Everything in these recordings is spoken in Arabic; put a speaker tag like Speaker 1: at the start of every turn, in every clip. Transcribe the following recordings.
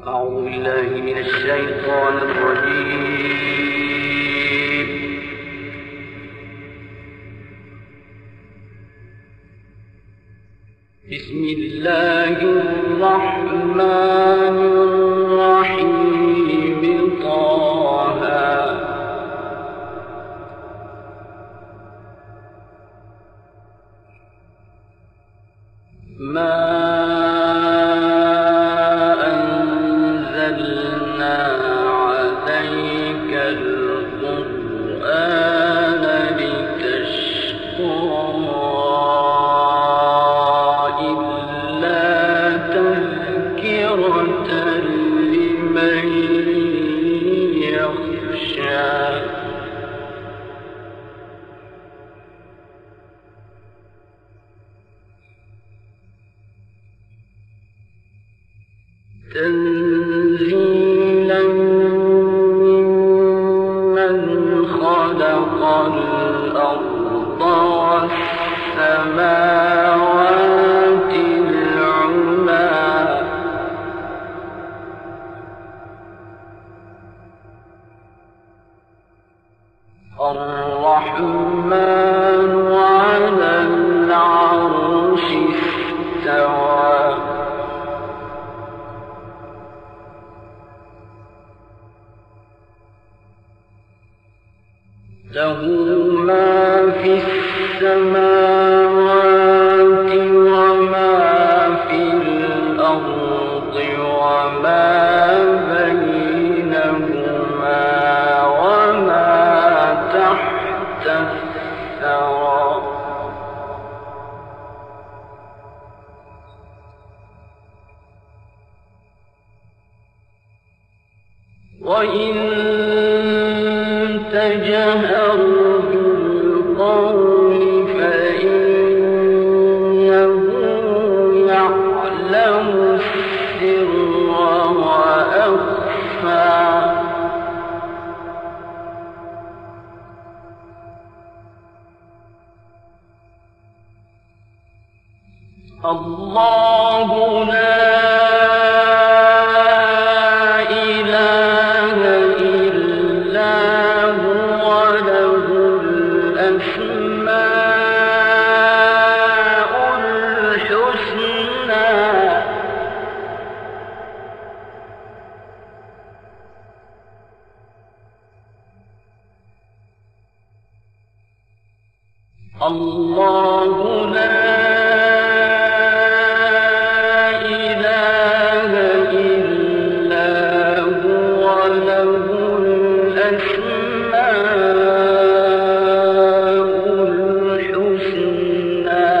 Speaker 1: أعوذ بالله من الشيطان الرجيم. بسم الله الرحمن الرحيم. طه ما تنزيلا ممن خلق الأرض والسماوات العلى الرحمن على العرش استوى له ما في السماوات وما في الأرض وما بينهما وما تحت الثرى وإن تجهر بالقول فإنه يعلم السر وأخفى الله لا الله لا إله إلا هو له الأسماء الحسنى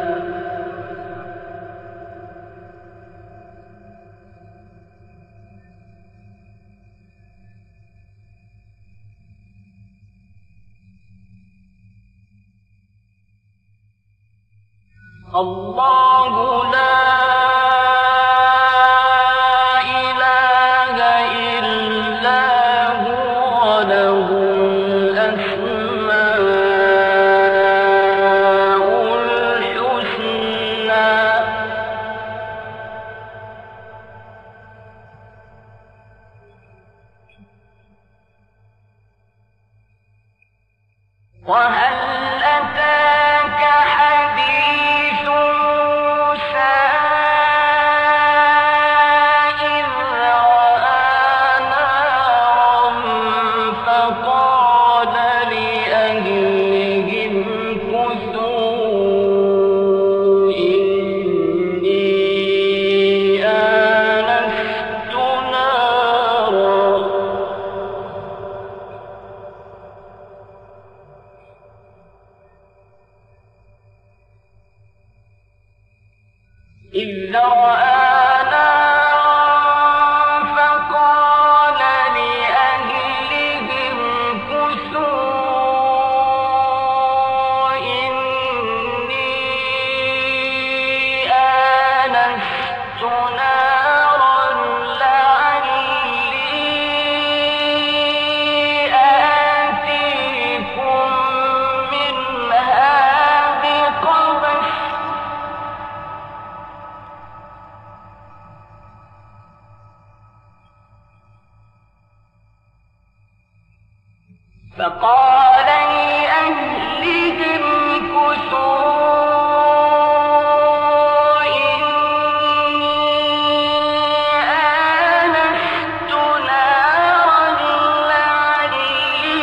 Speaker 1: الله لا إله إلا هو له الأسماء الحسنى وهل أتاك حديث موسى إذ رأى نارا فقال لأهلهم كثوا إني آنست نارا فقال لأهلهم كثوا إني آنست نارا لعلي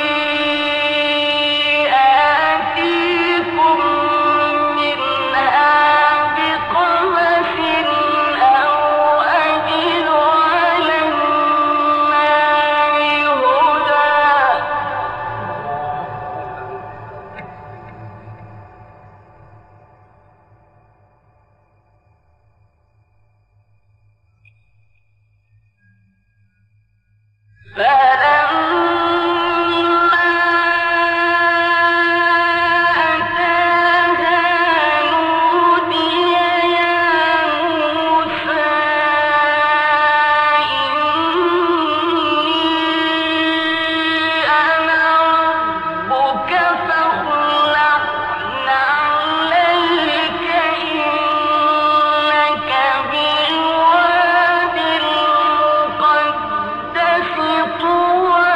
Speaker 1: آتيكم منها بقبس أو أجد على النار هدى. فلما أتاها نودي يا موسى إني أنا ربك فاخلع نعليك إنك بالواد المقدس طوى.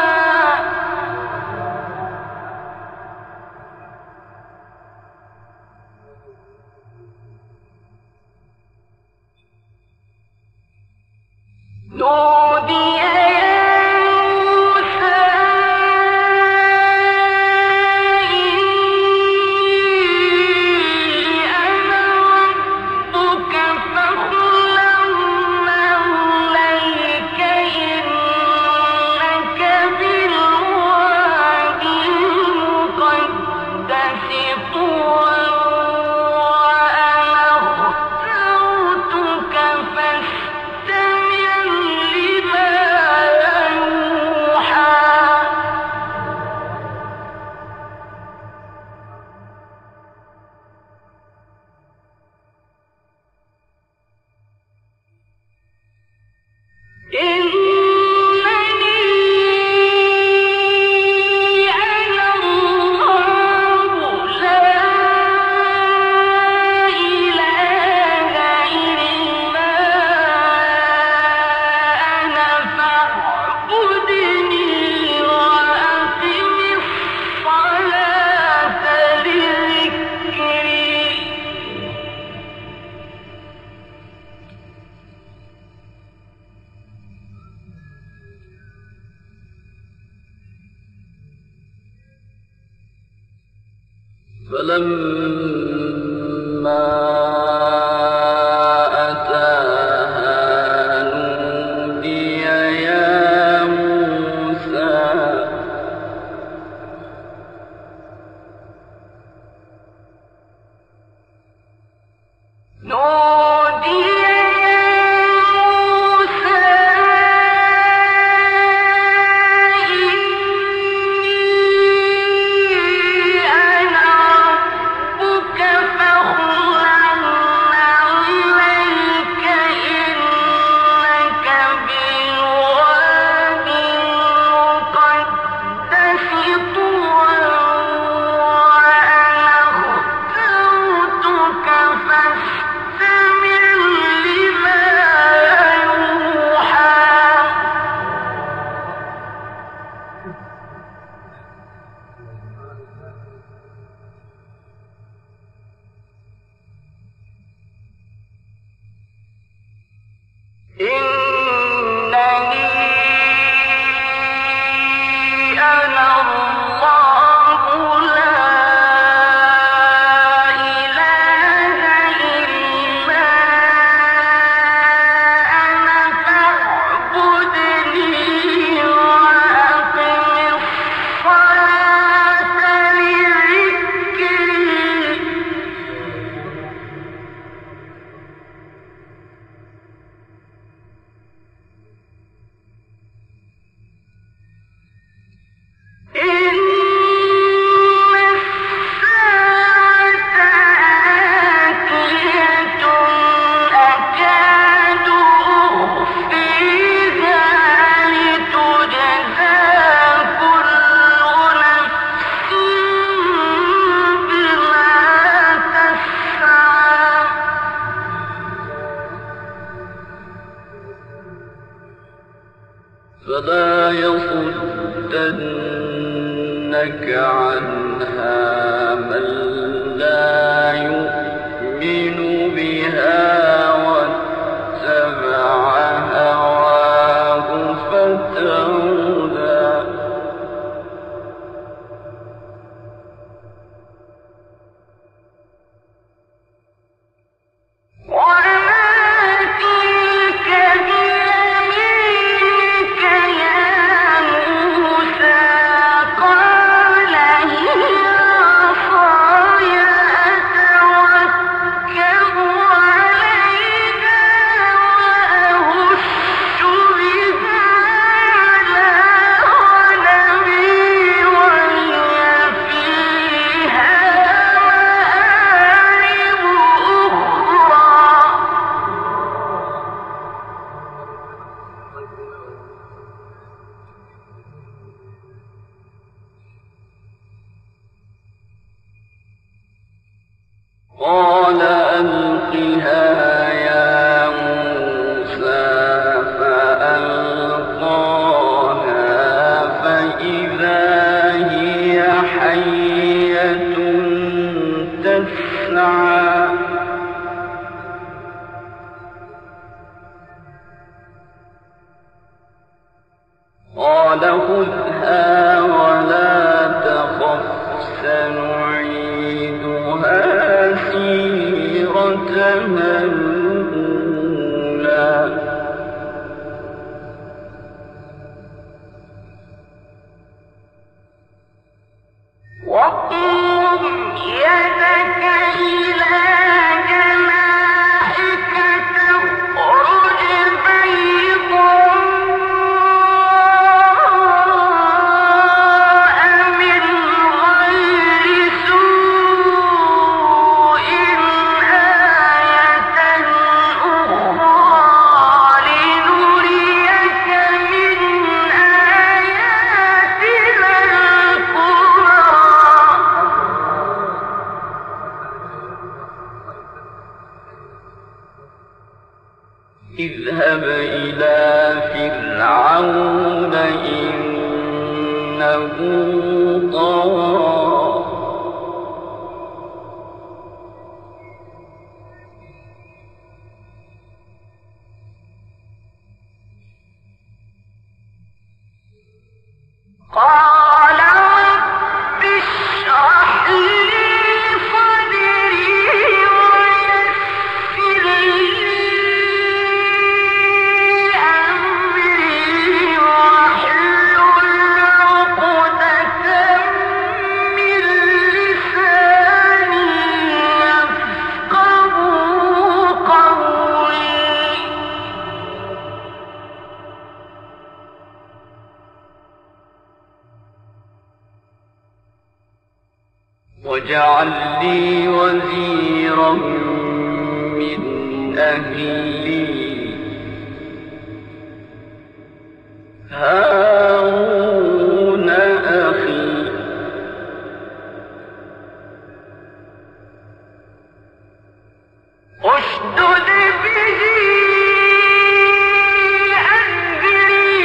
Speaker 1: نودي يا موسى إني أنا ربك فاخلع نعليك إنك بالواد المقدس طوى وأنا اخترتك فاستمع لما يوحى. إنني أنا الله لا إله إلا أنا فاعبدني وأقم الصلاة لذكري. فلما أتاها نودي يا موسى نودي يا موسى إني أنا ربك فاخلع نعليك إنك بالواد المقدس طوى وأنا اخترتك فاستمع لما يوحى. إنني أنا الله لا إله إلا أنا فاعبدني وأقم الصلاة لذكري. إن الساعة آتية أكاد أخفيها لتجزى كل نفس بما تسعى. فلا يصدن
Speaker 2: عنها من لا يؤمن بها واتبع هواه فتردى قال ألقها يا موسى فألقاها فإذا هي حية تسعى قال خذها ولا تخف سنعيدها سيرتها الأولى
Speaker 1: واضم يدك إلى جناحك تخرج بيضاء من غير سوء آية أخرى لنريك من آياتنا الكبرى
Speaker 2: اذهب إلى فرعون إنه طغى
Speaker 1: قال رب اشرح لي صدري ويسر لي أمري واحلل عقدة من لساني يفقهوا قولي
Speaker 2: واجعل لي وزيرا من أهلي هارون أخي
Speaker 1: اشدد به أزري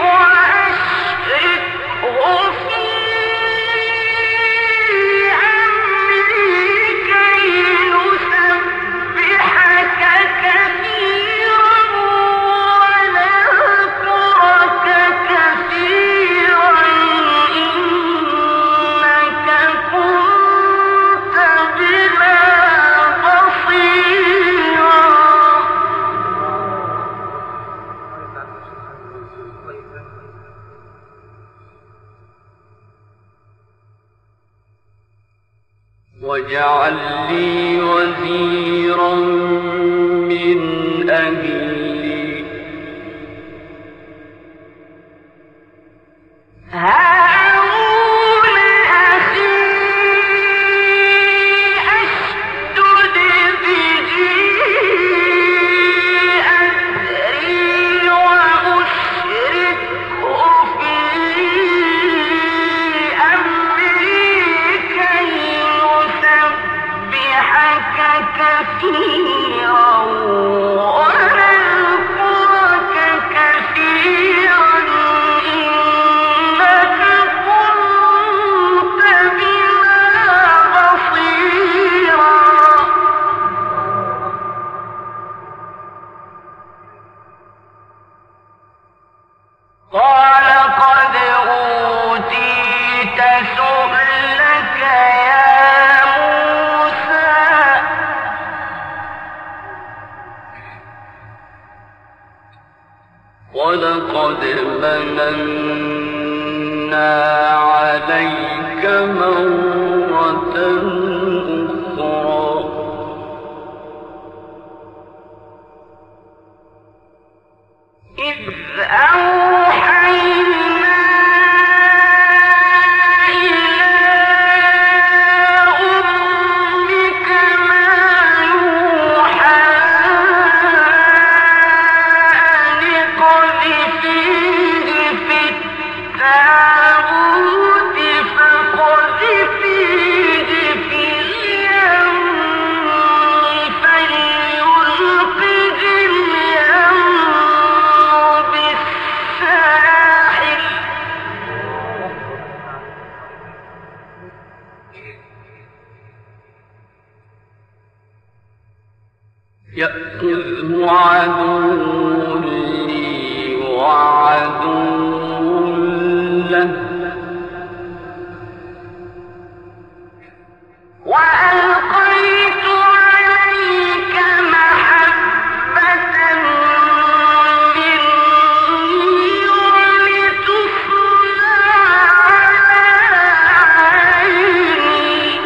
Speaker 1: وأشركه في أمري كي نسبحك كثيرا ونذكرك كثيرا إنك كنت بنا بصيرا
Speaker 2: واجعل لي وزيرا من أهلي
Speaker 1: هارون أخي أشدد به أزري وأشركه في أمري كي نسبحك كثيرا
Speaker 2: ولقد مننا عليك مرة أخرى
Speaker 1: إذ أوحينا إلى أمك ما يوحى أن اقذفيه في التابوت فاقذفيه في اليم فليلقه اليم بالساحل
Speaker 2: يأخذه عدو لي وعدو له
Speaker 1: وألقيت عليك محبة مني ولتصنع على عيني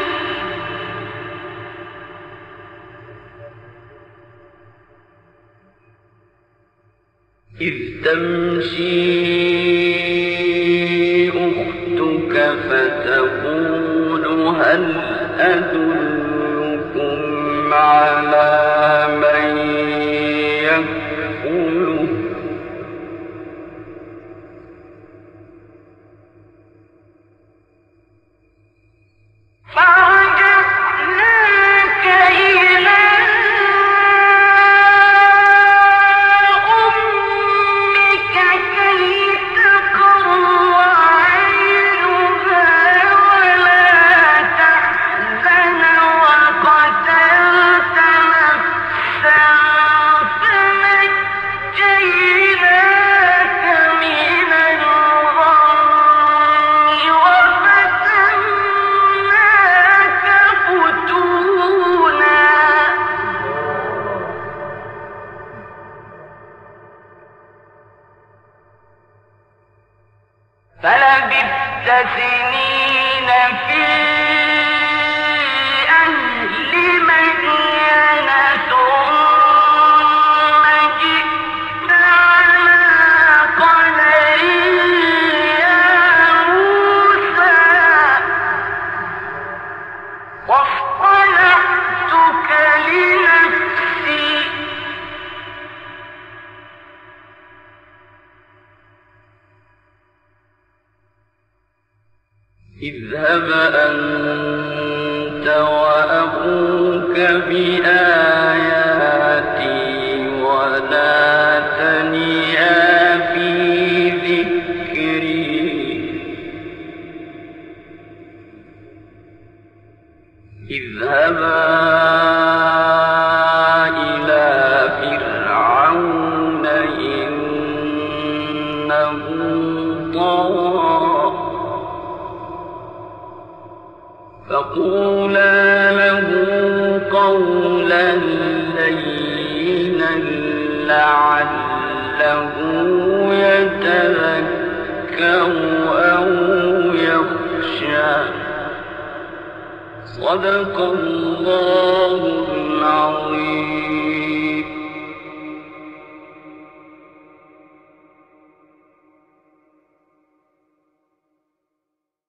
Speaker 2: إذ تمشي أختك فتقول هل أدلكم على من يكفله
Speaker 1: فرجعناك إلى أمك كي تقر عينها ولا تحزن وقتلت نفسا فنجيناك من الغم وفتناك فتونا فلبثت سنين في أهل مدين ثم جئت على قدر يا موسى واصطنعتك لنفسي
Speaker 2: اذهب أنت وأخوك بآياتي ولا تنيا في ذكري اذهبا إلى فرعون إنه طغى فقولا له قولا لينا لعله يتذكر أو يخشى صدق الله العظيم.